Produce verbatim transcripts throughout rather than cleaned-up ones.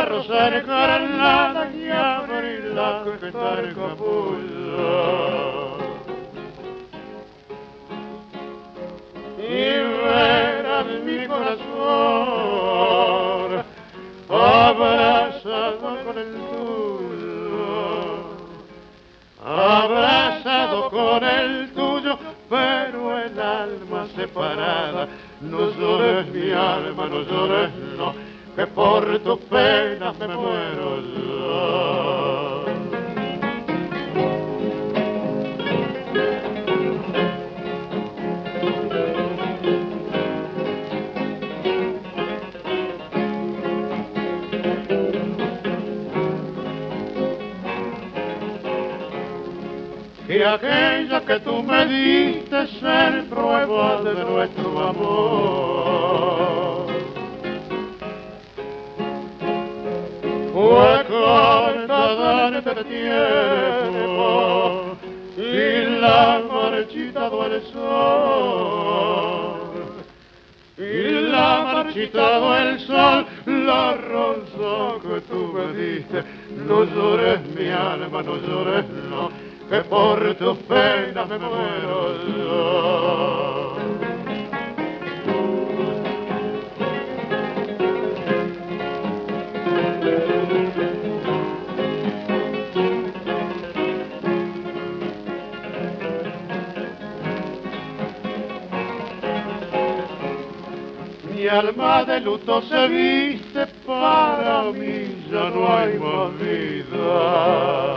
rosa encarnada que abrirá que está el capullo. Y verás mi corazón abrazado con el tuyo, abrazado con el tuyo, pero el alma separada. No llores mi alma, no llores, no, que por tus penas me muero yo. Y aquella que tú me diste ser prueba de nuestro amor fue corta darte tiempo y la marchitado el sol, y la marchitado el sol, la rosa que tú me diste. No llores mi alma, no llores, no, que por tus penas me muero yo. Mi alma de luto se viste, para mí ya no hay más vida.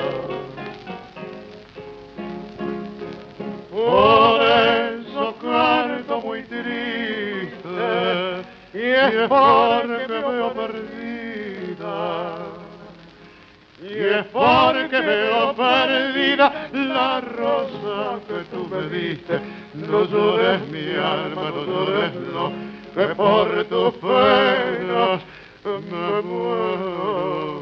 Por eso canto muy triste, y es porque me veo perdida, y es porque veo perdida la rosa que tú me diste. No llores mi alma, no llores, no, que por tus penas me muero.